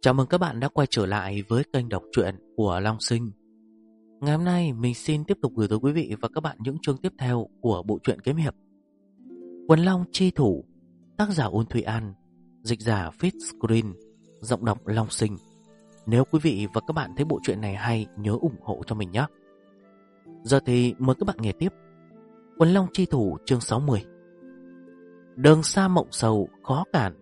Chào mừng các bạn đã quay trở lại với kênh đọc truyện của Long Sinh. Ngày hôm nay mình xin tiếp tục gửi tới quý vị và các bạn những chương tiếp theo của bộ truyện kiếm hiệp Quần Long Chi Thủ, tác giả Ôn Thụy An, dịch giả Fitscreen, giọng đọc Long Sinh. Nếu quý vị và các bạn thấy bộ truyện này hay, nhớ ủng hộ cho mình nhé. Giờ thì mời các bạn nghe tiếp Quần Long Chi Thủ chương 60. Đường xa mộng sầu khó cản.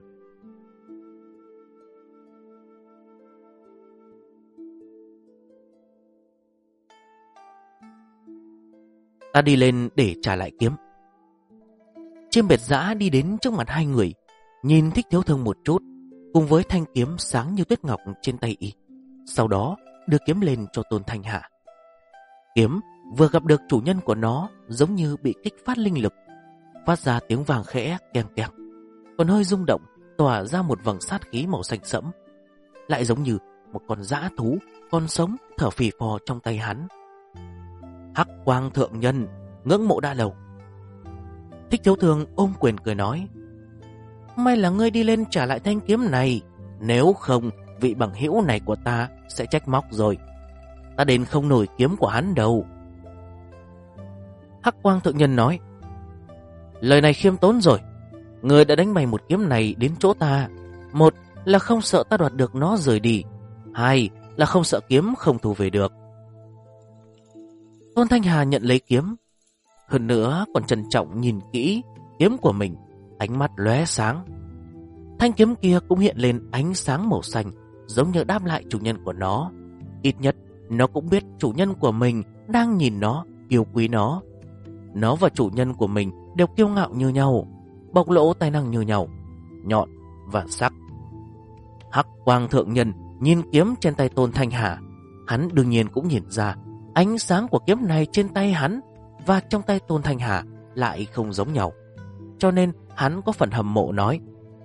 Ta đi lên để trả lại kiếm. Chiêm Biệt Dã đi đến trước mặt hai người, nhìn Thích Thiếu Thương một chút, cùng với thanh kiếm sáng như tuyết ngọc trên tay y. Sau đó đưa kiếm lên cho Tôn Thanh Hà. Kiếm vừa gặp được chủ nhân của nó giống như bị kích phát linh lực, phát ra tiếng vàng khẽ keng keng, còn hơi rung động, tỏa ra một vầng sát khí màu xanh sẫm, lại giống như một con dã thú còn sống thở phì phò trong tay hắn. Hắc Quang thượng nhân, ngưỡng mộ đã lâu. Thích Thiếu Thương ôm quyền cười nói: may là ngươi đi lên trả lại thanh kiếm này, nếu không vị bằng hữu này của ta sẽ trách móc rồi. Ta đền không nổi kiếm của hắn đâu. Hắc Quang thượng nhân nói: lời này khiêm tốn rồi. Ngươi đã đánh bày một kiếm này đến chỗ ta, một là không sợ ta đoạt được nó rời đi, hai là không sợ kiếm không thu về được. Tôn Thanh Hà nhận lấy kiếm, hơn nữa còn trân trọng nhìn kỹ kiếm của mình, ánh mắt lóe sáng. Thanh kiếm kia cũng hiện lên ánh sáng màu xanh, giống như đáp lại chủ nhân của nó. Ít nhất nó cũng biết chủ nhân của mình đang nhìn nó, yêu quý nó. Nó và chủ nhân của mình đều kiêu ngạo như nhau, bộc lộ tài năng như nhau, nhọn và sắc. Hắc Quang thượng nhân nhìn kiếm trên tay Tôn Thanh Hà, hắn đương nhiên cũng nhìn ra ánh sáng của kiếm này trên tay hắn và trong tay Tôn Thanh Hà lại không giống nhau, cho nên hắn có phần hâm mộ nói: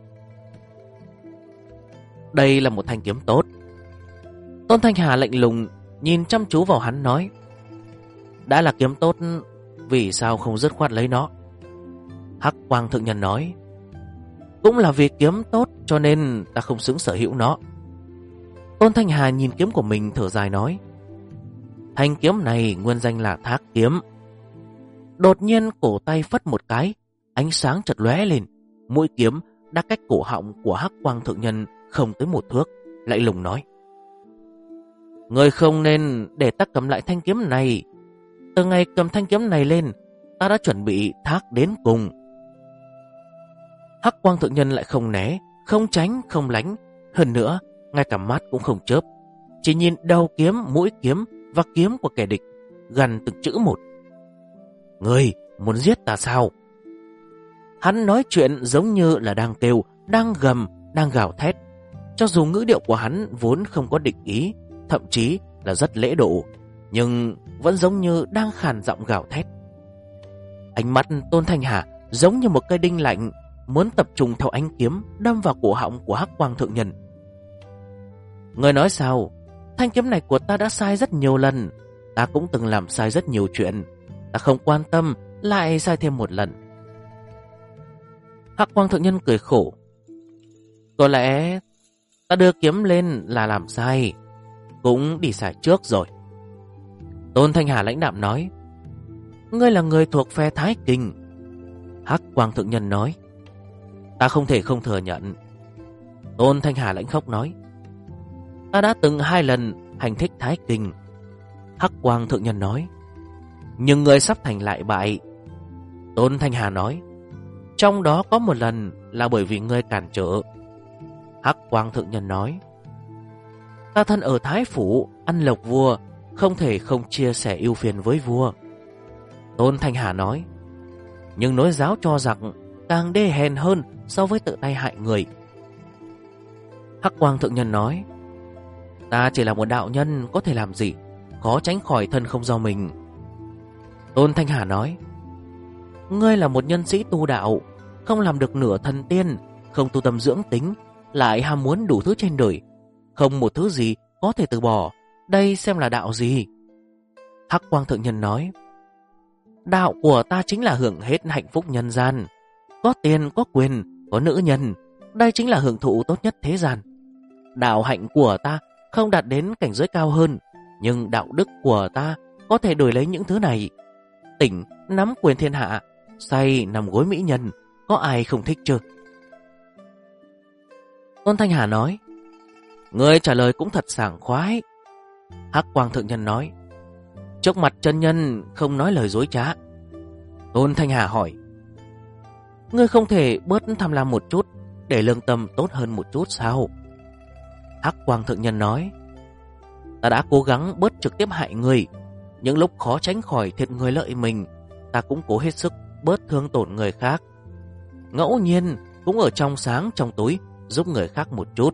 đây là một thanh kiếm tốt. Tôn Thanh Hà lạnh lùng nhìn chăm chú vào hắn nói: đã là kiếm tốt, vì sao không dứt khoát lấy nó? Hắc Quang thượng nhân nói: cũng là vì kiếm tốt cho nên ta không xứng sở hữu nó. Tôn Thanh Hà nhìn kiếm của mình thở dài nói: thanh kiếm này nguyên danh là Thác Kiếm. Đột nhiên cổ tay phất một cái, ánh sáng chợt lóe lên, mũi kiếm đã cách cổ họng của Hắc Quang thượng nhân không tới một thước, lạnh lùng nói: người không nên để ta cầm lại thanh kiếm này. Từ ngày cầm thanh kiếm này lên, ta đã chuẩn bị thác đến cùng. Hắc Quang thượng nhân lại không né, không tránh, không lánh, hơn nữa ngay cả mắt cũng không chớp, chỉ nhìn đầu kiếm, mũi kiếm và kiếm của kẻ địch, gần từng chữ một: ngươi muốn giết ta sao? Hắn nói chuyện giống như là đang kêu, đang gầm, đang gào thét. Cho dù ngữ điệu của hắn vốn không có địch ý, thậm chí là rất lễ độ, nhưng vẫn giống như đang khàn giọng gào thét. Ánh mắt Tôn Thanh Hà giống như một cây đinh lạnh, muốn tập trung theo ánh kiếm đâm vào cổ họng của Hắc Quang thượng nhân. Người nói sao? Thanh kiếm này của ta đã sai rất nhiều lần. Ta cũng từng làm sai rất nhiều chuyện. Ta không quan tâm, lại sai thêm một lần. Hắc Quang thượng nhân cười khổ: có lẽ ta đưa kiếm lên là làm sai, cũng đi sai trước rồi. Tôn Thanh Hà lãnh đạm nói: ngươi là người thuộc phe Thái Kinh. Hắc Quang thượng nhân nói: ta không thể không thừa nhận. Tôn Thanh Hà lãnh khóc nói: ta đã từng 2 lần hành thích Thái Kinh. Hắc Quang thượng nhân nói: nhưng ngươi sắp thành lại bại. Tôn Thanh Hà nói: trong đó có một lần là bởi vì ngươi cản trở. Hắc Quang thượng nhân nói: ta thân ở Thái Phủ, ăn lộc vua, không thể không chia sẻ ưu phiền với vua. Tôn Thanh Hà nói: nhưng nối giáo cho rằng càng đê hèn hơn so với tự tay hại người. Hắc Quang thượng nhân nói: ta chỉ là một đạo nhân, có thể làm gì, khó tránh khỏi thân không do mình. Tôn Thanh Hà nói: ngươi là một nhân sĩ tu đạo, không làm được nửa thần tiên, không tu tâm dưỡng tính, lại ham muốn đủ thứ trên đời, không một thứ gì có thể từ bỏ, đây xem là đạo gì? Hắc Quang thượng nhân nói: đạo của ta chính là hưởng hết hạnh phúc nhân gian, có tiền, có quyền, có nữ nhân, đây chính là hưởng thụ tốt nhất thế gian. đạo hạnh của ta không đạt đến cảnh giới cao hơn, nhưng đạo đức của ta có thể đổi lấy những thứ này. Tỉnh nắm quyền thiên hạ, say nằm gối mỹ nhân, có ai không thích chứ? Tôn Thanh Hà nói, ngươi trả lời cũng thật sảng khoái. Hắc Quang Thượng Nhân nói, trước mặt chân nhân không nói lời dối trá. Tôn Thanh Hà hỏi, ngươi không thể bớt tham lam một chút để lương tâm tốt hơn một chút sao? Hắc Quang Thượng Nhân nói, ta đã cố gắng bớt trực tiếp hại người. Những lúc khó tránh khỏi thiệt người lợi mình, ta cũng cố hết sức bớt thương tổn người khác. Ngẫu nhiên cũng ở trong sáng trong tối giúp người khác một chút.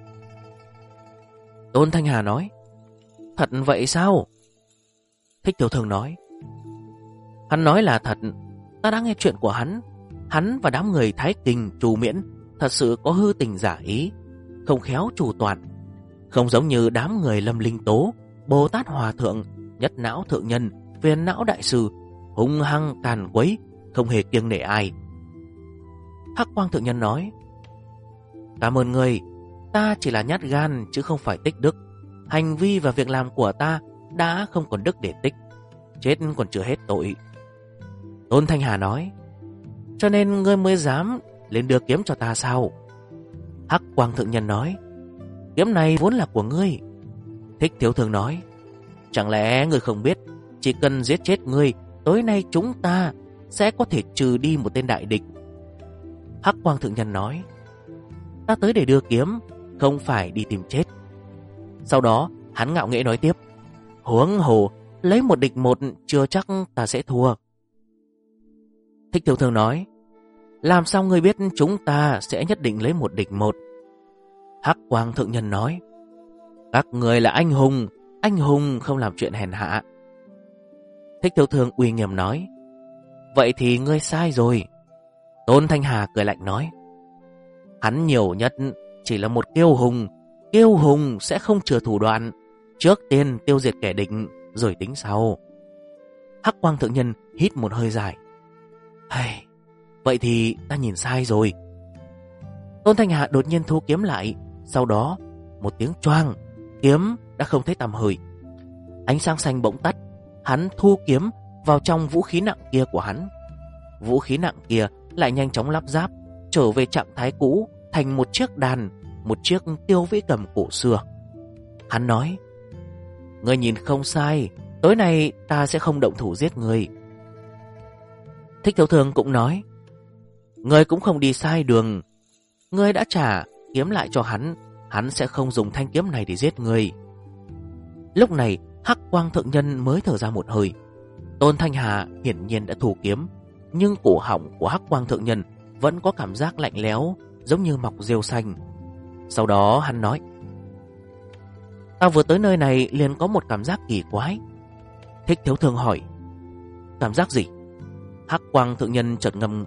Tôn Thanh Hà nói, thật vậy sao? Thích Tiểu Thường nói, hắn nói là thật. Ta đã nghe chuyện của hắn. Hắn và đám người Thái Kình, Trù Miễn thật sự có hư tình giả ý, không khéo chủ toàn. Không giống như đám người Lâm Linh Tố, Bồ Tát Hòa Thượng, Nhất Não Thượng Nhân, Phiền Não Đại Sư, hung hăng càn quấy, không hề kiêng nể ai. Hắc Quang Thượng Nhân nói, cảm ơn người. Ta chỉ là nhát gan chứ không phải tích đức. Hành vi và việc làm của ta đã không còn đức để tích, chết còn chưa hết tội. Tôn Thanh Hà nói, cho nên ngươi mới dám lên đưa kiếm cho ta sao? Hắc Quang Thượng Nhân nói, kiếm này vốn là của ngươi. Thích Thiếu Thường nói, chẳng lẽ ngươi không biết chỉ cần giết chết ngươi, tối nay chúng ta sẽ có thể trừ đi một tên đại địch. Hắc Quang Thượng Nhân nói, ta tới để đưa kiếm, không phải đi tìm chết. Sau đó hắn ngạo nghễ nói tiếp, huống hồ lấy một địch một chưa chắc ta sẽ thua. Thích Thiếu Thường nói, làm sao ngươi biết chúng ta sẽ nhất định lấy một địch một? Hắc Quang Thượng Nhân nói, các người là anh hùng không làm chuyện hèn hạ. Thích Thiếu Thường uy nghiêm nói, vậy thì ngươi sai rồi. Tôn Thanh Hà cười lạnh nói, hắn nhiều nhất chỉ là một kiêu hùng sẽ không chừa thủ đoạn, trước tiên tiêu diệt kẻ địch rồi tính sau. Hắc Quang Thượng Nhân hít một hơi dài, vậy thì ta nhìn sai rồi. Tôn Thanh Hà đột nhiên thu kiếm lại, sau đó một tiếng choang, kiếm đã không thấy tăm hơi. Ánh sáng xanh bỗng tắt, hắn thu kiếm vào trong vũ khí nặng kia của hắn. Vũ khí nặng kia lại nhanh chóng lắp ráp, trở về trạng thái cũ, thành một chiếc đàn, một chiếc tiêu vĩ cầm cổ xưa. Hắn nói, ngươi nhìn không sai, tối nay ta sẽ không động thủ giết ngươi. Thích Thiếu Thường cũng nói, ngươi cũng không đi sai đường. Ngươi đã trả kiếm lại cho hắn, hắn sẽ không dùng thanh kiếm này để giết ngươi. Lúc này Hắc Quang Thượng Nhân mới thở ra một hơi. Tôn Thanh Hà hiển nhiên đã thủ kiếm, nhưng cổ họng của Hắc Quang Thượng Nhân vẫn có cảm giác lạnh lẽo, giống như mọc rêu xanh. Sau đó hắn nói, ta vừa tới nơi này liền có một cảm giác kỳ quái. Thích Thiếu Thường hỏi, cảm giác gì? Hắc Quang Thượng Nhân chợt ngâm,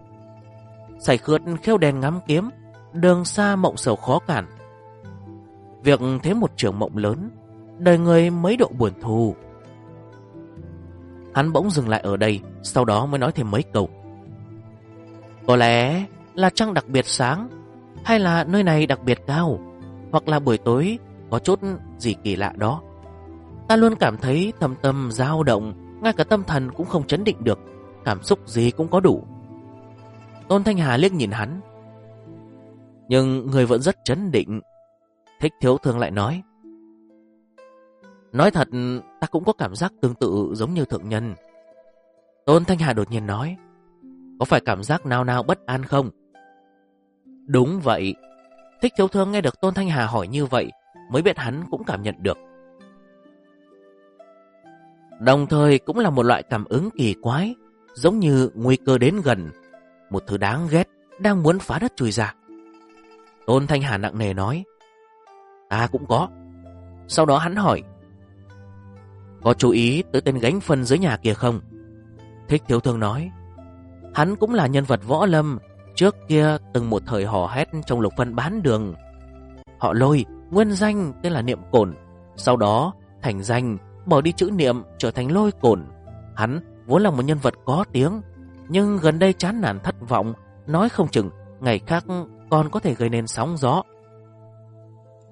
say khướt khêu đèn ngắm kiếm, đường xa mộng sầu khó cản. Việc thế một trường mộng lớn, đời người mấy độ buồn thù. Hắn bỗng dừng lại ở đây, sau đó mới nói thêm mấy câu. Có lẽ là trăng đặc biệt sáng, hay là nơi này đặc biệt cao, hoặc là buổi tối có chút gì kỳ lạ đó. Ta luôn cảm thấy thâm tâm dao động, ngay cả tâm thần cũng không chấn định được, cảm xúc gì cũng có đủ. Tôn Thanh Hà liếc nhìn hắn, nhưng người vẫn rất chấn định. Thích Thiếu Thường lại nói, nói thật, ta cũng có cảm giác tương tự giống như thượng nhân. Tôn Thanh Hà đột nhiên nói, có phải cảm giác nào nào bất an không? Đúng vậy. Thích Thiếu Thường nghe được Tôn Thanh Hà hỏi như vậy, mới biết hắn cũng cảm nhận được. Đồng thời cũng là một loại cảm ứng kỳ quái, giống như nguy cơ đến gần, một thứ đáng ghét đang muốn phá đất chui ra. Tôn Thanh Hà nặng nề nói, ta cũng có. Sau đó hắn hỏi, có chú ý tới tên gánh phân dưới nhà kia không? Thích Thiếu Thường nói, hắn cũng là nhân vật võ lâm, trước kia từng một thời hò hét trong lục phân bán đường. Họ Lôi, nguyên danh tên là Niệm Cổn, sau đó thành danh, bỏ đi chữ niệm trở thành Lôi Cổn. Hắn vốn là một nhân vật có tiếng, nhưng gần đây chán nản thất vọng, nói không chừng ngày khác còn có thể gây nên sóng gió.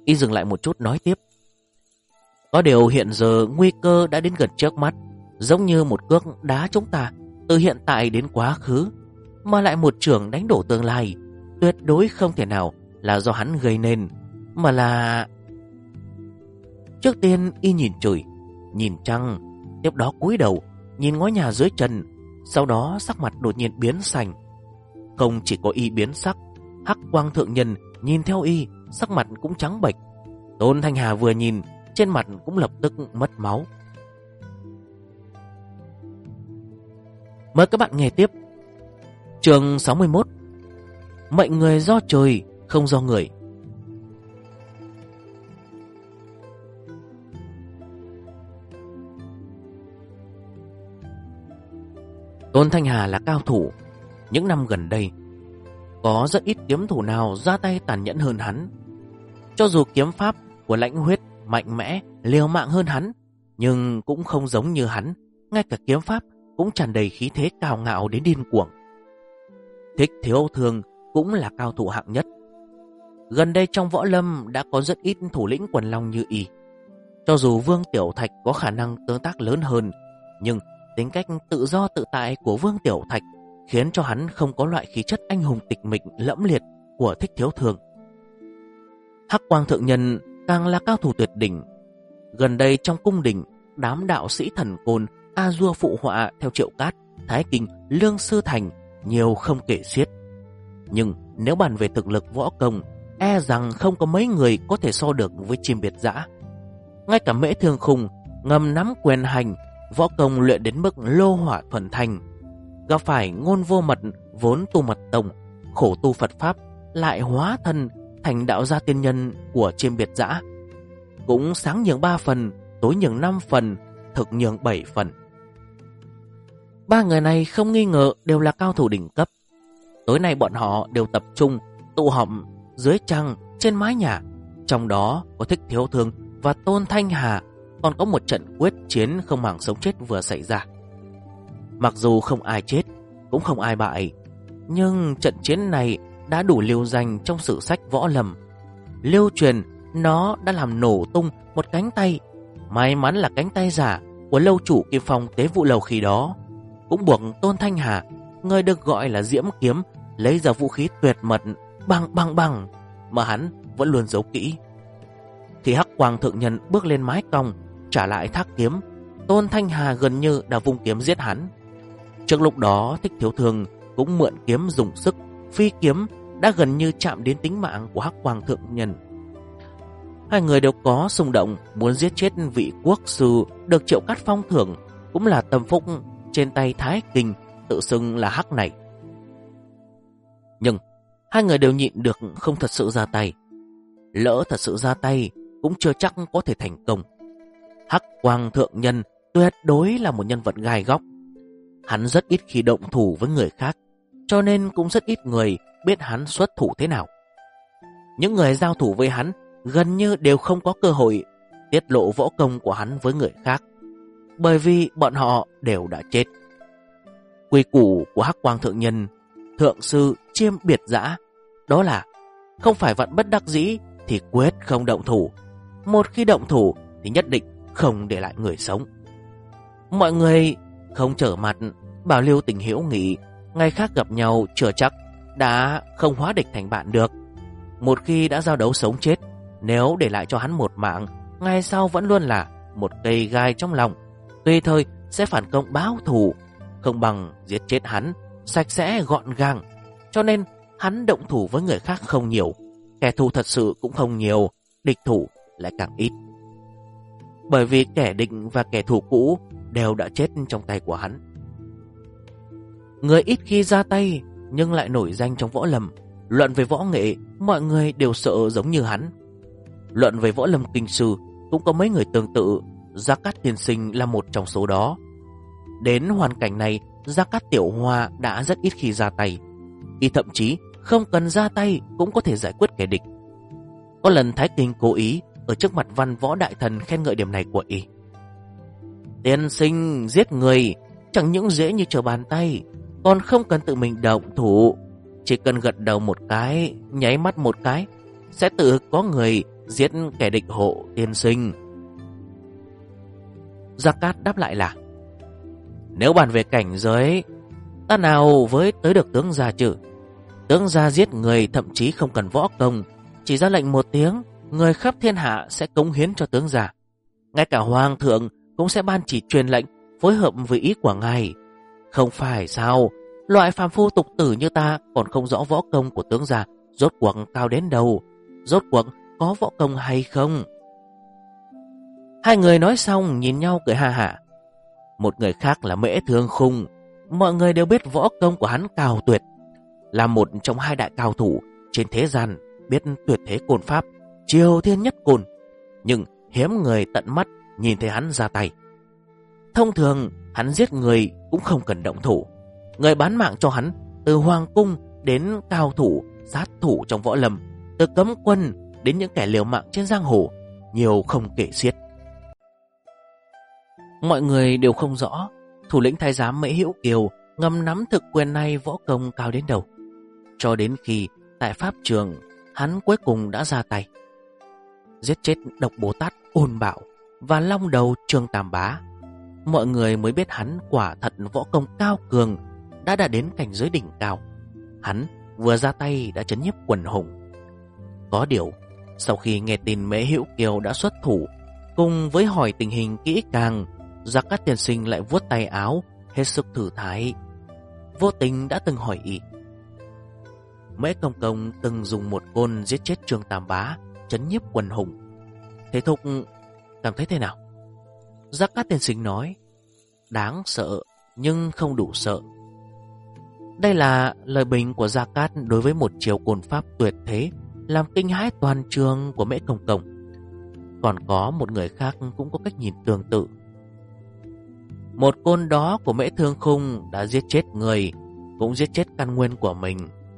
Y dừng lại một chút nói tiếp. Có điều hiện giờ nguy cơ đã đến gần trước mắt, giống như một cước đá chúng ta từ hiện tại đến quá khứ, mà lại một trường đánh đổ tương lai. Tuyệt đối không thể nào là do hắn gây nên, mà là... Trước tiên Y nhìn trời, nhìn trăng, tiếp đó cúi đầu nhìn ngôi nhà dưới chân, sau đó sắc mặt đột nhiên biến xanh. Không chỉ có Y biến sắc, Hắc Quang Thượng Nhân nhìn theo Y, sắc mặt cũng trắng bệch. Tôn Thanh Hà vừa nhìn, trên mặt cũng lập tức mất máu. Mời các bạn nghe tiếp. Chương 61. Mệnh người do trời, không do người. Tôn Thanh Hà là cao thủ. Những năm gần đây, có rất ít kiếm thủ nào ra tay tàn nhẫn hơn hắn. Cho dù kiếm pháp của Lãnh Huyết mạnh mẽ, liều mạng hơn hắn, nhưng cũng không giống như hắn. Ngay cả kiếm pháp cũng tràn đầy khí thế cao ngạo đến điên cuồng. Thích Thiếu Thương cũng là cao thủ hạng nhất. Gần đây trong võ lâm đã có rất ít thủ lĩnh quần long như Y. Cho dù Vương Tiểu Thạch có khả năng tương tác lớn hơn, nhưng tính cách tự do tự tại của Vương Tiểu Thạch khiến cho hắn không có loại khí chất anh hùng tịch mịch lẫm liệt của Thích Thiếu Thương. Hắc Quang Thượng Nhân càng là cao thủ tuyệt đỉnh. Gần đây trong cung đình, đám đạo sĩ thần côn A Dua phụ họa theo Triệu Cát, Thái Kinh, Lương Sư Thành nhiều không kể xiết. Nhưng nếu bàn về thực lực võ công, e rằng không có mấy người có thể so được với Chim Biệt Dã. Ngay cả Mễ Thương Khung ngầm nắm quyền hành, võ công luyện đến mức lô hỏa thuần thành, gặp phải Ngôn Vô Mật vốn tu mật tông, khổ tu Phật pháp, lại hóa thân thành đạo gia tiên nhân của Chim Biệt Dã, cũng sáng nhường 3 phần, tối nhường 5 phần, thực nhường 7 phần. Ba người này không nghi ngờ đều là cao thủ đỉnh cấp. Tối nay bọn họ đều tập trung tụ họp dưới trăng trên mái nhà. Trong đó có Thích Thiếu Thương và Tôn Thanh Hà. Còn có một trận quyết chiến không màng sống chết vừa xảy ra. Mặc dù không ai chết, cũng không ai bại, nhưng trận chiến này đã đủ lưu danh trong sử sách võ lâm. Lưu truyền nó đã làm nổ tung một cánh tay. May mắn là cánh tay giả của lâu chủ Kim Phong Tế Vụ Lầu khi đó, cũng buộc Tôn Thanh Hà, người được gọi là Diễm Kiếm, lấy ra vũ khí tuyệt mật bằng mà hắn vẫn luôn giấu kỹ. Khi Hắc Quang Thượng Nhân bước lên mái cong trả lại thác kiếm, Tôn Thanh Hà gần như đã vung kiếm giết hắn. Trước lúc đó Thích Thiếu Thương cũng mượn kiếm dùng sức, phi kiếm đã gần như chạm đến tính mạng của Hắc Quang Thượng Nhân. Hai người đều có xung động muốn giết chết vị quốc sư được Triệu Cát phong thưởng, cũng là tâm phúc trên tay Thái Kinh tự xưng là Hắc này. Nhưng hai người đều nhịn được không thật sự ra tay. Lỡ thật sự ra tay cũng chưa chắc có thể thành công. Hắc Quang Thượng Nhân tuyệt đối là một nhân vật gai góc. Hắn rất ít khi động thủ với người khác, cho nên cũng rất ít người biết hắn xuất thủ thế nào. Những người giao thủ với hắn gần như đều không có cơ hội tiết lộ võ công của hắn với người khác, bởi vì bọn họ đều đã chết. Quy củ của Hắc Quang Thượng Nhân, thượng sư Chiêm Biệt Dã, đó là không phải vạn bất đắc dĩ thì quyết không động thủ. Một khi động thủ thì nhất định không để lại người sống. Mọi người không trở mặt, bảo lưu tình hữu nghị, ngày khác gặp nhau chưa chắc đã không hóa địch thành bạn được. Một khi đã giao đấu sống chết, nếu để lại cho hắn một mạng, ngày sau vẫn luôn là một cây gai trong lòng, tùy thời sẽ phản công báo thù. Không bằng giết chết hắn sạch sẽ gọn gàng. Cho nên hắn động thủ với người khác không nhiều, kẻ thù thật sự cũng không nhiều, địch thủ lại càng ít. Bởi vì kẻ địch và kẻ thù cũ đều đã chết trong tay của hắn. Người ít khi ra tay nhưng lại nổi danh trong võ lâm. Luận về võ nghệ, mọi người đều sợ giống như hắn. Luận về võ lâm kinh sư, cũng có mấy người tương tự. Gia Cát Tiên Sinh là một trong số đó. Đến hoàn cảnh này, Gia Cát Tiểu Hoa đã rất ít khi ra tay. Y thậm chí không cần ra tay cũng có thể giải quyết kẻ địch. Có lần Thái Kinh cố ý ở trước mặt Văn Võ Đại Thần khen ngợi điểm này của Y. Tiên sinh giết người chẳng những dễ như trở bàn tay, còn không cần tự mình động thủ, chỉ cần gật đầu một cái, nháy mắt một cái, sẽ tự có người giết kẻ địch hộ tiên sinh. Gia Cát đáp lại là: nếu bàn về cảnh giới, ta nào với tới được tướng gia chứ? Tướng gia giết người thậm chí không cần võ công, chỉ ra lệnh một tiếng, người khắp thiên hạ sẽ cống hiến cho tướng gia. Ngay cả hoàng thượng cũng sẽ ban chỉ truyền lệnh phối hợp với ý của ngài. Không phải sao? Loại phàm phu tục tử như ta còn không rõ võ công của tướng gia rốt cuộc cao đến đâu, rốt cuộc có võ công hay không? Hai người nói xong nhìn nhau cười ha hả. Một người khác là Mễ Thương Khung. Mọi người đều biết võ công của hắn cao tuyệt, là một trong hai đại cao thủ trên thế gian, biết tuyệt thế côn pháp, triều thiên nhất côn. Nhưng hiếm người tận mắt nhìn thấy hắn ra tay. Thông thường hắn giết người cũng không cần động thủ. Người bán mạng cho hắn, từ hoàng cung đến cao thủ, sát thủ trong võ lâm, từ cấm quân đến những kẻ liều mạng trên giang hồ, nhiều không kể xiết. Mọi người đều không rõ thủ lĩnh thái giám Mễ Hữu Kiều ngầm nắm thực quyền này võ công cao đến đâu, cho đến khi tại pháp trường hắn cuối cùng đã ra tay giết chết Độc Bồ Tát Ôn Bảo và long đầu Trương Tam Bá. Mọi người mới biết hắn quả thật võ công cao cường, đã đạt đến cảnh giới đỉnh cao. Hắn vừa ra tay đã trấn nhiếp quần hùng. Có điều, sau khi nghe tin Mễ Hữu Kiều đã xuất thủ, cùng với hỏi tình hình kỹ càng, Gia Cát tiên sinh lại vuốt tay áo, hết sức thử thái. Vô tình đã từng hỏi ý: Mễ công công từng dùng một côn giết chết Trương Tam Bá, trấn nhiếp quần hùng. Thế thúc cảm thấy thế nào? Gia Cát tiên sinh nói: đáng sợ nhưng không đủ sợ. Đây là lời bình của Gia Cát đối với một chiêu côn pháp tuyệt thế, làm kinh hãi toàn trường của Mễ công công. Còn có một người khác cũng có cách nhìn tương tự. Một côn đó của Mễ Thương Khung đã giết chết người, cũng giết chết căn nguyên của mình.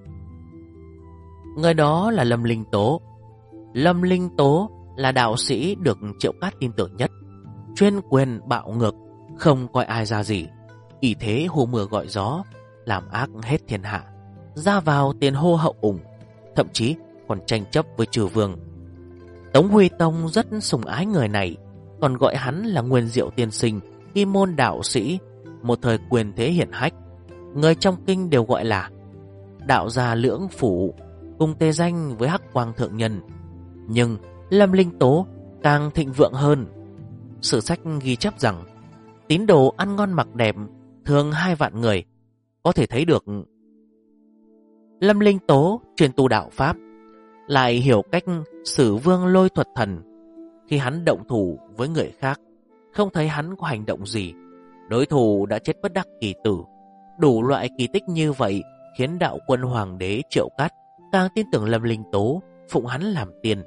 Người đó là Lâm Linh Tố. Lâm Linh Tố là đạo sĩ được Triệu Cát tin tưởng nhất, chuyên quyền bạo ngược, không coi ai ra gì, ỷ thế hô mưa gọi gió, làm ác hết thiên hạ, ra vào tiền hô hậu ủng, thậm chí còn tranh chấp với Trừ Vương. Tống Huy Tông rất sủng ái người này, còn gọi hắn là Nguyên Diệu tiên sinh, Kim môn đạo sĩ, một thời quyền thế hiển hách. Người trong kinh đều gọi là đạo gia lưỡng phủ, cùng tề danh với Hắc Quang thượng nhân. Nhưng Lâm Linh Tố càng thịnh vượng hơn. Sử sách ghi chép rằng tín đồ ăn ngon mặc đẹp thường 2 vạn người. Có thể thấy được Lâm Linh Tố truyền tu đạo pháp, lại hiểu cách sử vương lôi thuật thần. Khi hắn động thủ với người khác, không thấy hắn có hành động gì, đối thủ đã chết bất đắc kỳ tử. Đủ loại kỳ tích như vậy khiến đạo quân hoàng đế Triệu Cát càng tin tưởng Lâm Linh Tố, phụng hắn làm tiên.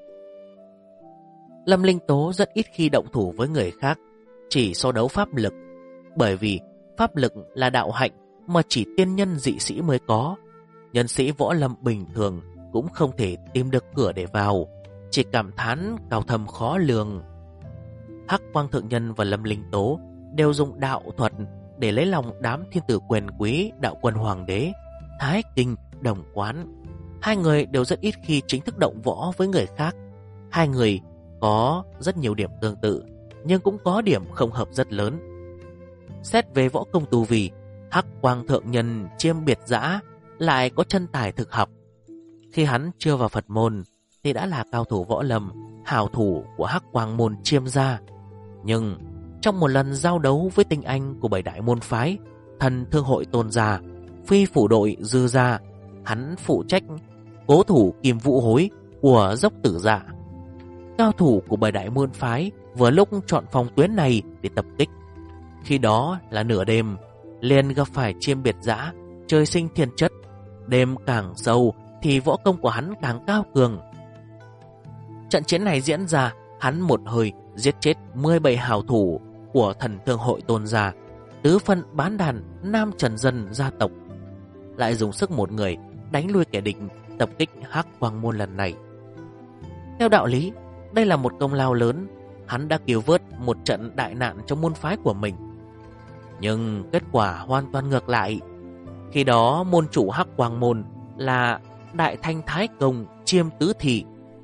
Lâm Linh Tố rất ít khi động thủ với người khác, chỉ so đấu pháp lực, bởi vì pháp lực là đạo hạnh mà chỉ tiên nhân dị sĩ mới có. Nhân sĩ võ lâm bình thường cũng không thể tìm được cửa để vào, chỉ cảm thán cao thâm khó lường. Hắc Quang thượng nhân và Lâm Linh Tố đều dùng đạo thuật để lấy lòng đám thiên tử quyền quý đạo quân hoàng đế Thái Kinh, Đồng Quán. Hai người đều rất ít khi chính thức động võ với người khác. Hai người có rất nhiều điểm tương tự, nhưng cũng có điểm không hợp rất lớn. Xét về võ công tu vi, Hắc Quang thượng nhân chiêm biệt dã, lại có chân tài thực học. Khi hắn chưa vào Phật môn thì đã là cao thủ võ lâm, hảo thủ của Hắc Quang môn Chiêm gia. Nhưng trong một lần giao đấu với tinh anh của 7 đại môn phái, Thần Thương hội Tôn gia, Phi phủ đội Dư gia, hắn phụ trách cố thủ Kim Vũ hối của Dốc Tử dạ. Cao thủ của 7 đại môn phái vừa lúc chọn phòng tuyến này để tập kích. Khi đó là nửa đêm, liền gặp phải Chiêm biệt dã, trời sinh thiên chất. Đêm càng sâu thì võ công của hắn càng cao cường. Trận chiến này diễn ra, hắn một hơi giết chết 17 hảo thủ của Thần Thương hội Tôn gia, tứ phân bán đàn nam trần dân gia tộc, lại dùng sức một người đánh lui kẻ địch tập kích Hắc Quang môn lần này. Theo đạo lý, đây là một công lao lớn, hắn đã cứu vớt một trận đại nạn trong môn phái của mình. Nhưng kết quả hoàn toàn ngược lại. Khi đó môn chủ Hắc Quang môn là Đại Thanh Thái Công Chiêm Tứ Thị,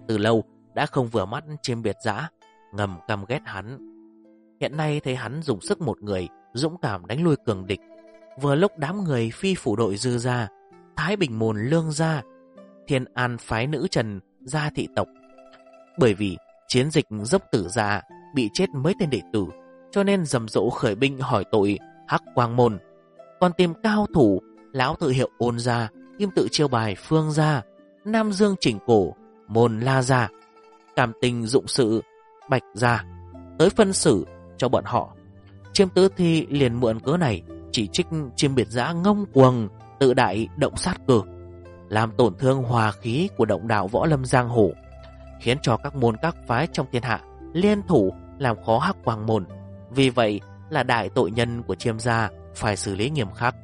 từ lâu đã không vừa mắt Chiêm Biệt Dã, ngầm căm ghét hắn. Hiện nay thấy hắn dùng sức một người, dũng cảm đánh lui cường địch. Vừa lúc đám người Phi phủ đội Dư gia, Thái Bình môn Lương gia, Thiên An phái nữ Trần gia thị tộc. Bởi vì chiến dịch Dốc Tử gia bị chết mấy tên đệ tử, cho nên rầm rộ khởi binh hỏi tội Hắc Quang môn. Còn tìm cao thủ, lão tự hiệu Ôn gia, Kim tự chiêu bài Phương gia, Nam Dương chỉnh cổ môn La gia, Cảm tình dụng sự Bạch gia tới phân xử cho bọn họ. Chiêm Tứ Thi liền mượn cớ này chỉ trích Chiêm Biệt Dã ngông cuồng, tự đại động sát cơ, làm tổn thương hòa khí của động đạo võ lâm giang hồ, khiến cho các môn các phái trong thiên hạ liên thủ làm khó Hắc Quang môn. Vì vậy là đại tội nhân của Chiêm gia phải xử lý nghiêm khắc.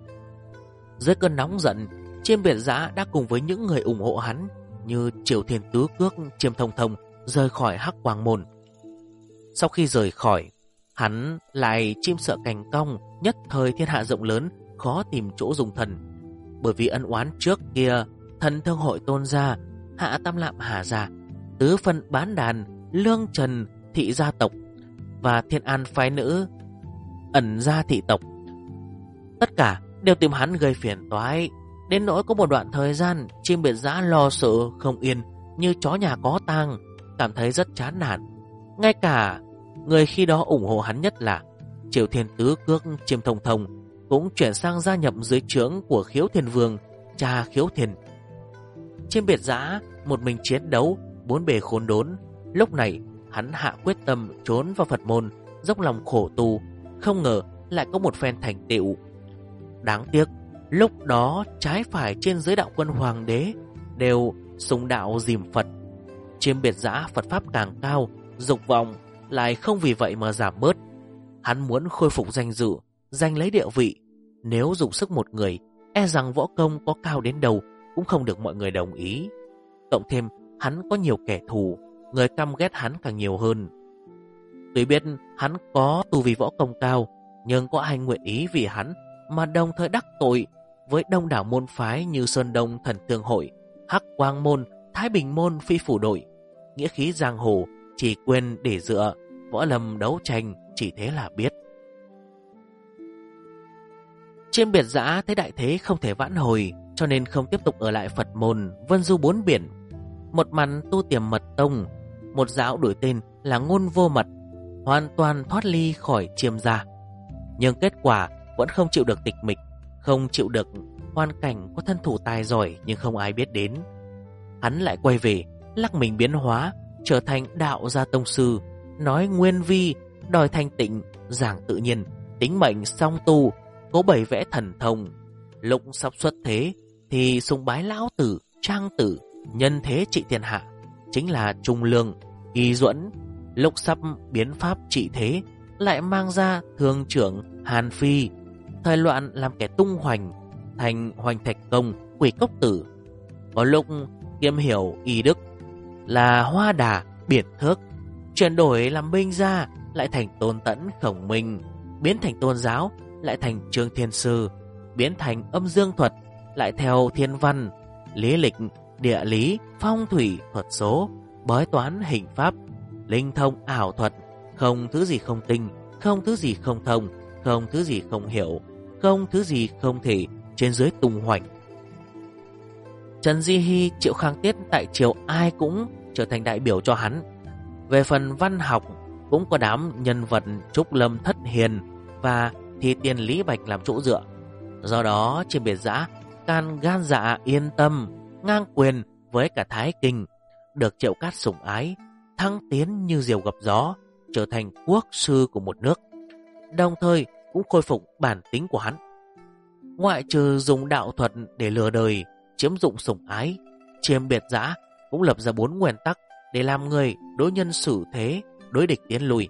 Dưới cơn nóng giận, Chiêm Biệt Dã đã cùng với những người ủng hộ hắn như Triều Thiên Tứ Cước, Chiêm Thông Thông rời khỏi Hắc Quang môn. Sau khi rời khỏi, hắn lại chim sợ cành cong, nhất thời thiên hạ rộng lớn khó tìm chỗ dùng thần. Bởi vì ân oán trước kia, Thần Thương hội Tôn gia, Hạ Tam Lạm Hà gia, Tứ Phân Bán Đàn, Lương Trần thị gia tộc và Thiên An phái nữ Ẩn gia thị tộc, tất cả đều tìm hắn gây phiền toái. Đến nỗi có một đoạn thời gian Chiêm Biệt Dã lo sợ không yên, như chó nhà có tang, cảm thấy rất chán nản. Ngay cả người khi đó ủng hộ hắn nhất là Triều Thiên Tứ Cước, Chiêm Thông Thông cũng chuyển sang gia nhập dưới trướng của Khiếu Thiên Vương, cha Khiếu Thiên. Chiêm Biệt Dã một mình chiến đấu, bốn bề khốn đốn. Lúc này hắn hạ quyết tâm trốn vào Phật môn, dốc lòng khổ tu, không ngờ lại có một phen thành tựu. Đáng tiếc lúc đó trái phải trên dưới đạo quân hoàng đế đều sùng đạo dìm Phật. Chiêm Biệt Dã Phật pháp càng cao, dục vọng lại không vì vậy mà giảm bớt. Hắn muốn khôi phục danh dự, giành lấy địa vị. Nếu dùng sức một người, e rằng võ công có cao đến đâu cũng không được mọi người đồng ý. Cộng thêm hắn có nhiều kẻ thù, người căm ghét hắn càng nhiều hơn. Tuy biết hắn có tu vi võ công cao, nhưng có ai nguyện ý vì hắn mà đồng thời đắc tội với đông đảo môn phái như Sơn Đông Thần Thương hội, Hắc Quang môn, Thái Bình môn, Phi phủ đội. Nghĩa khí giang hồ chỉ quên để dựa, võ lâm đấu tranh chỉ thế là biết. Chiêm Biệt Dã thấy đại thế không thể vãn hồi, cho nên không tiếp tục ở lại Phật môn vân du bốn biển. Một mặt tu tiềm mật tông, một giáo đổi tên là Ngôn Vô Mật, hoàn toàn thoát ly khỏi Chiêm gia. Nhưng kết quả vẫn không chịu được tịch mịch, không chịu được hoàn cảnh có thân thủ tài giỏi nhưng không ai biết đến. Hắn lại quay về, lắc mình biến hóa, trở thành đạo gia tông sư, nói nguyên vi, đòi thanh tịnh, giảng tự nhiên, tính mệnh song tu, cố bày vẽ thần thông. Lúc sắp xuất thế thì sùng bái lão tử, trang tử, nhân thế trị thiên hạ, chính là Trung Lương, Kỳ Duẫn. Lúc sắp biến pháp trị thế lại mang ra thường trưởng Hàn Phi, thời loạn làm kẻ tung hoành, thành Hoành Thạch Công, Quỷ Cốc Tử. Có lúc kiêm hiểu y đức là Hoa Đà, Biển Thước, chuyển đổi làm binh gia lại thành Tôn Tẫn, Khổng Minh, biến thành tôn giáo lại thành Trương Thiên Sư, biến thành âm dương thuật lại theo thiên văn, lý lịch, địa lý, phong thủy, thuật số, bói toán, hình pháp, linh thông, ảo thuật. Không thứ gì không tinh, không thứ gì không thông, không thứ gì không hiểu, không thứ gì không thể trên dưới tung hoành. Trần Di Hy, Triệu Khang Tiết tại triều ai cũng trở thành đại biểu cho hắn. Về phần văn học cũng có đám nhân vật Trúc Lâm, Thất Hiền và Thi Tiên, Lý Bạch làm chỗ dựa. Do đó Chiêm Biệt Dã can gan dạ yên tâm, ngang quyền với cả Thái Kinh, được Triệu Cát sủng ái, thăng tiến như diều gặp gió, trở thành quốc sư của một nước, đồng thời cũng khôi phục bản tính của hắn. Ngoại trừ dùng đạo thuật để lừa đời, chiếm dụng sủng ái, Chiêm Biệt Dã cũng lập ra 4 nguyên tắc để làm người đối nhân xử thế, đối địch tiến lùi.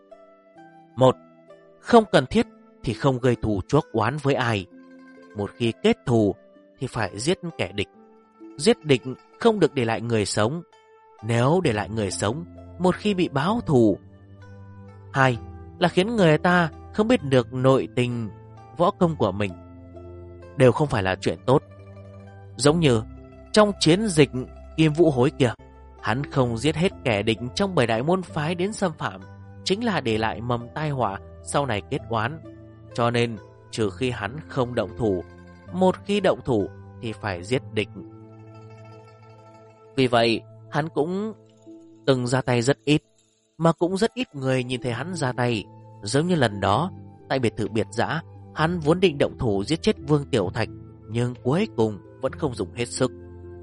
1. Không cần thiết thì không gây thù chuốc oán với ai. Một khi kết thù thì phải giết kẻ địch. Giết địch không được để lại người sống. Nếu để lại người sống, một khi bị báo thù. 2. Là khiến người ta không biết được nội tình võ công của mình, đều không phải là chuyện tốt. Giống như trong chiến dịch Kim Vũ Hối kia, Hắn không giết hết kẻ địch trong 7 đại môn phái đến xâm phạm, chính là để lại mầm tai họa sau này kết oán. Cho nên trừ khi hắn không động thủ, một khi động thủ thì phải giết địch. Vì vậy hắn cũng từng ra tay rất ít, mà cũng rất ít người nhìn thấy hắn ra tay. Giống như lần đó tại biệt thự biệt dã, hắn vốn định động thủ giết chết Vương Tiểu Thạch, nhưng cuối cùng vẫn không dùng hết sức.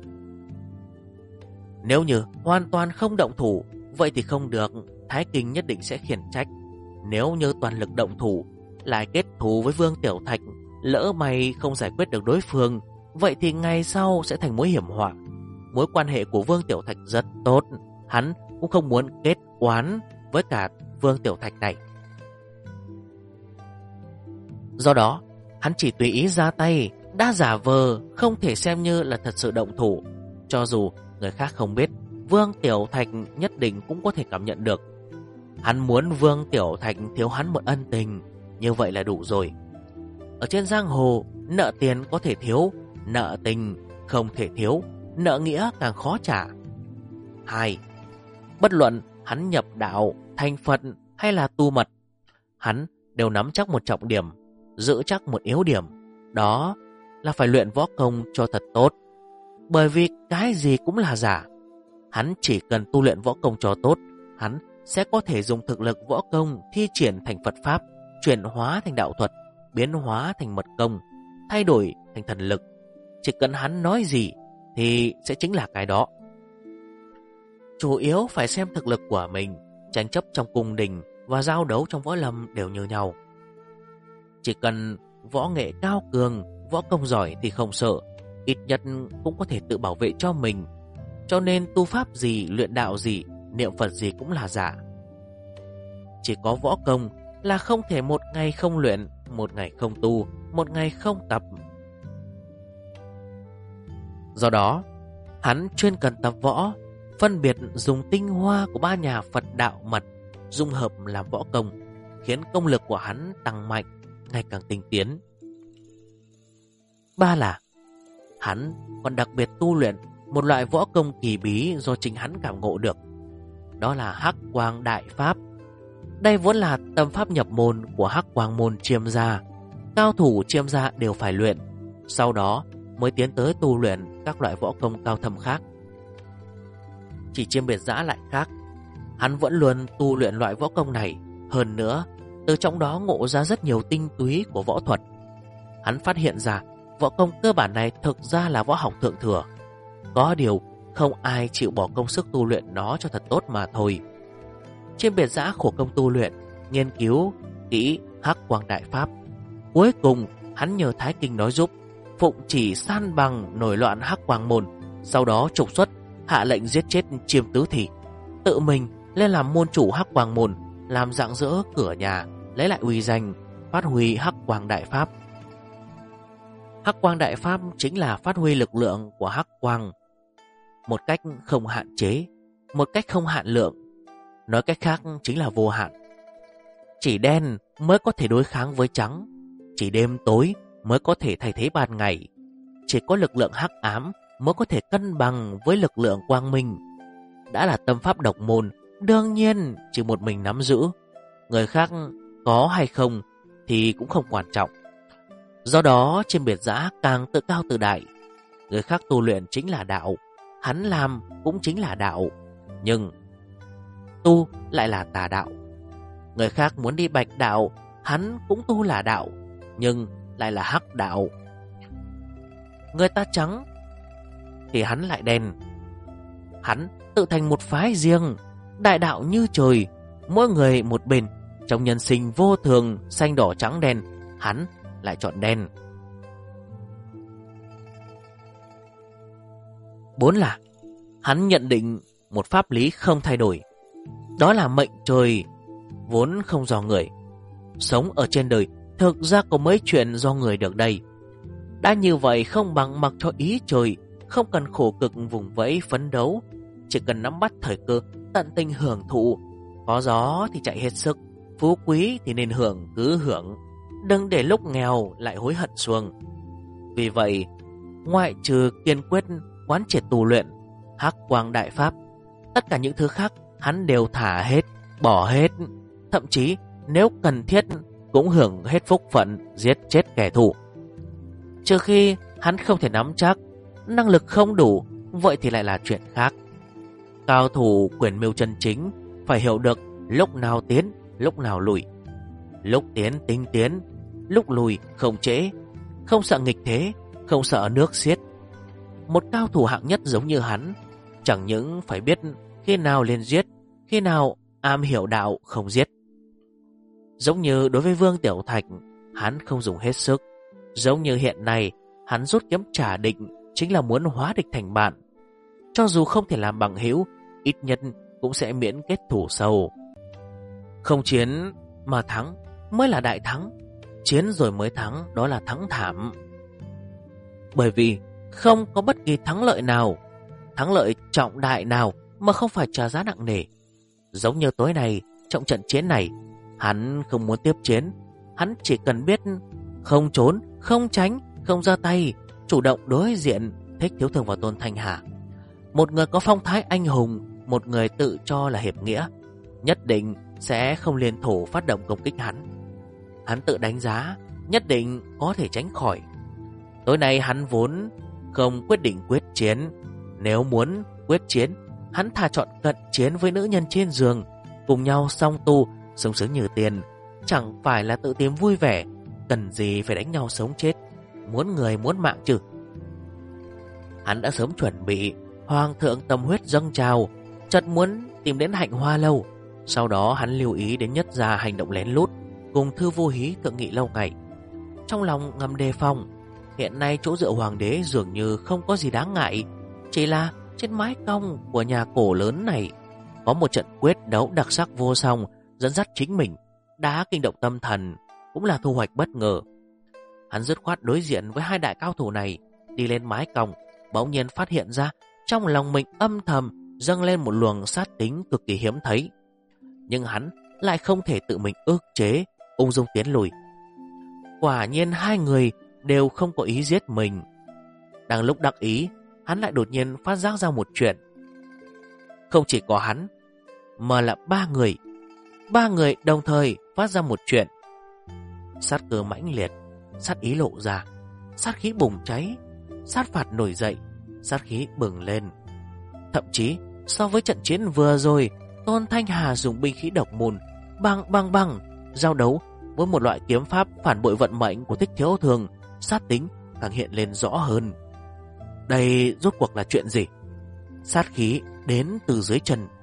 Nếu như hoàn toàn không động thủ, vậy thì không được, Thái Kinh nhất định sẽ khiển trách. Nếu như toàn lực động thủ, lại kết thù với Vương Tiểu Thạch, lỡ may không giải quyết được đối phương, vậy thì ngày sau sẽ thành mối hiểm họa. Mối quan hệ của Vương Tiểu Thạch rất tốt, hắn cũng không muốn kết oán với cả Vương Tiểu Thạch này. Do đó, hắn chỉ tùy ý ra tay, đã giả vờ không thể xem như là thật sự động thủ. Cho dù người khác không biết, Vương Tiểu Thạch nhất định cũng có thể cảm nhận được. Hắn muốn Vương Tiểu Thạch thiếu hắn một ân tình, như vậy là đủ rồi. Ở trên giang hồ, nợ tiền có thể thiếu, nợ tình không thể thiếu, nợ nghĩa càng khó trả. 2. Bất luận hắn nhập đạo, thành Phật hay là tu mật, hắn đều nắm chắc một trọng điểm, giữ chắc một yếu điểm. Đó là phải luyện võ công cho thật tốt. Bởi vì cái gì cũng là giả. Hắn chỉ cần tu luyện võ công cho tốt, hắn sẽ có thể dùng thực lực võ công thi triển thành Phật Pháp, chuyển hóa thành đạo thuật, biến hóa thành mật công, thay đổi thành thần lực. Chỉ cần hắn nói gì thì sẽ chính là cái đó. Chủ yếu phải xem thực lực của mình. Tranh chấp trong cung đình và giao đấu trong võ lâm đều như nhau. Chỉ cần võ nghệ cao cường, võ công giỏi thì không sợ, ít nhất cũng có thể tự bảo vệ cho mình. Cho nên tu pháp gì, luyện đạo gì, niệm Phật gì cũng là giả. Chỉ có võ công là không thể một ngày không luyện, một ngày không tu, một ngày không tập. Do đó, hắn chuyên cần tập võ, phân biệt dùng tinh hoa của 3 nhà Phật đạo mật dung hợp làm võ công, khiến công lực của hắn tăng mạnh, ngày càng tinh tiến. 3 là hắn còn đặc biệt tu luyện một loại võ công kỳ bí do chính hắn cảm ngộ được. Đó là Hắc Quang Đại Pháp. Đây vốn là tâm pháp nhập môn của Hắc Quang môn Chiêm gia. Cao thủ Chiêm gia đều phải luyện, sau đó mới tiến tới tu luyện các loại võ công cao thâm khác. Chỉ Chiêm biệt dã lại khác, hắn vẫn luôn tu luyện loại võ công này. Hơn nữa, từ trong đó ngộ ra rất nhiều tinh túy của võ thuật. Hắn phát hiện ra võ công cơ bản này thực ra là võ học thượng thừa. Có điều không ai chịu bỏ công sức tu luyện nó cho thật tốt mà thôi. Chiêm biệt dã khổ công tu luyện, nghiên cứu kỹ Hắc Quang Đại Pháp. Cuối cùng hắn nhờ Thái Kinh nói giúp, phụng chỉ san bằng nổi loạn Hắc Quang môn, sau đó trục xuất, hạ lệnh giết chết Chiêm Tứ Thị, tự mình lên làm môn chủ Hắc Quang môn, làm rạng rỡ cửa nhà, lấy lại uy danh, phát huy Hắc Quang Đại Pháp. Hắc Quang Đại Pháp chính là phát huy lực lượng của Hắc Quang một cách không hạn chế, một cách không hạn lượng. Nói cách khác chính là vô hạn. Chỉ đen mới có thể đối kháng với trắng, chỉ đêm tối mới có thể thay thế ban ngày. Chỉ có lực lượng hắc ám mới có thể cân bằng với lực lượng quang minh. Đã là tâm pháp độc môn, đương nhiên chỉ một mình nắm giữ, người khác có hay không thì cũng không quan trọng. Do đó Chiêm biệt dã càng tự cao tự đại. Người khác tu luyện chính là đạo, hắn làm cũng chính là đạo, nhưng tu lại là tà đạo. Người khác muốn đi bạch đạo, hắn cũng tu là đạo, nhưng lại là hắc đạo. Người ta trắng thì hắn lại đen. Hắn tự thành một phái riêng, đại đạo như trời, mỗi người một bên. Trong nhân sinh vô thường, xanh đỏ trắng đen, hắn lại chọn đen. 4 là hắn nhận định một pháp lý không thay đổi. Đó là mệnh trời vốn không do người. Sống ở trên đời thực ra có mấy chuyện do người được đây. Đã như vậy không bằng mặc cho ý trời, không cần khổ cực vùng vẫy phấn đấu, chỉ cần nắm bắt thời cơ, tận tình hưởng thụ. Có gió thì chạy hết sức, phú quý thì nên hưởng cứ hưởng, đừng để lúc nghèo lại hối hận xuông. Vì vậy, ngoại trừ kiên quyết quán triệt tu luyện Hắc Quang Đại Pháp, Tất cả những thứ khác hắn đều thả hết, bỏ hết. Thậm chí nếu cần thiết cũng hưởng hết phúc phận giết chết kẻ thù. Trừ khi hắn không thể nắm chắc, năng lực không đủ, vậy thì lại là chuyện khác. Cao thủ quyền mưu chân chính phải hiểu được lúc nào tiến, lúc nào lùi. Lúc tiến tinh tiến, lúc lùi không trễ, không sợ nghịch thế, không sợ nước xiết. Một cao thủ hạng nhất giống như hắn, chẳng những phải biết khi nào liền giết, khi nào am hiểu đạo không giết. Giống như đối với Vương Tiểu Thạch, hắn không dùng hết sức. Giống như hiện nay, hắn rút kiếm trả địch chính là muốn hóa địch thành bạn. Cho dù không thể làm bằng hữu, ít nhất cũng sẽ miễn kết thù sâu. Không chiến mà thắng mới là đại thắng. Chiến rồi mới thắng, đó là thắng thảm. Bởi vì không có bất kỳ thắng lợi nào, thắng lợi trọng đại nào mà không phải trả giá nặng nề. Giống như tối nay, trong trận chiến này, hắn không muốn tiếp chiến. Hắn chỉ cần biết không trốn, không tránh, không ra tay, chủ động đối diện. Thích Thiếu Thường và Tôn Thanh Hà, một người có phong thái anh hùng, một người tự cho là hiệp nghĩa, nhất định sẽ không liên thủ phát động công kích hắn. Hắn tự đánh giá nhất định có thể tránh khỏi. Tối nay hắn vốn không quyết định quyết chiến. Nếu muốn quyết chiến, hắn thà chọn cận chiến với nữ nhân trên giường, cùng nhau song tu, sống sướng như tiền. Chẳng phải là tự tìm vui vẻ, cần gì phải đánh nhau sống chết, muốn người muốn mạng chứ. Hắn đã sớm chuẩn bị, hoàng thượng tâm huyết dâng trào, chợt muốn tìm đến Hạnh Hoa Lâu. Sau đó hắn lưu ý đến Nhất gia hành động lén lút, cùng Thư Vô Hí thượng nghị lâu ngày. Trong lòng ngầm đề phòng, hiện nay chỗ dựa hoàng đế dường như không có gì đáng ngại, chỉ là trên mái cong của nhà cổ lớn này có một trận quyết đấu đặc sắc vô song dẫn dắt chính mình, đã kinh động tâm thần, cũng là thu hoạch bất ngờ. Hắn dứt khoát đối diện với hai đại cao thủ này, đi lên mái cong, bỗng nhiên phát hiện ra trong lòng mình âm thầm dâng lên một luồng sát tính cực kỳ hiếm thấy. Nhưng hắn lại không thể tự mình ức chế, ung dung tiến lùi. Quả nhiên hai người đều không có ý giết mình. Đang lúc đắc ý, hắn lại đột nhiên phát giác ra một chuyện. Không chỉ có hắn, mà là ba người đồng thời phát ra một chuyện. Sát cơ mãnh liệt, sát ý lộ ra, sát khí bùng cháy, sát phạt nổi dậy, sát khí bừng lên. Thậm chí so với trận chiến vừa rồi, Tôn Thanh Hà dùng binh khí độc môn băng giao đấu với một loại kiếm pháp phản bội vận mệnh của Thích Thiếu Thường, sát tính càng hiện lên rõ hơn. Đây rốt cuộc là chuyện gì? Sát khí đến từ dưới chân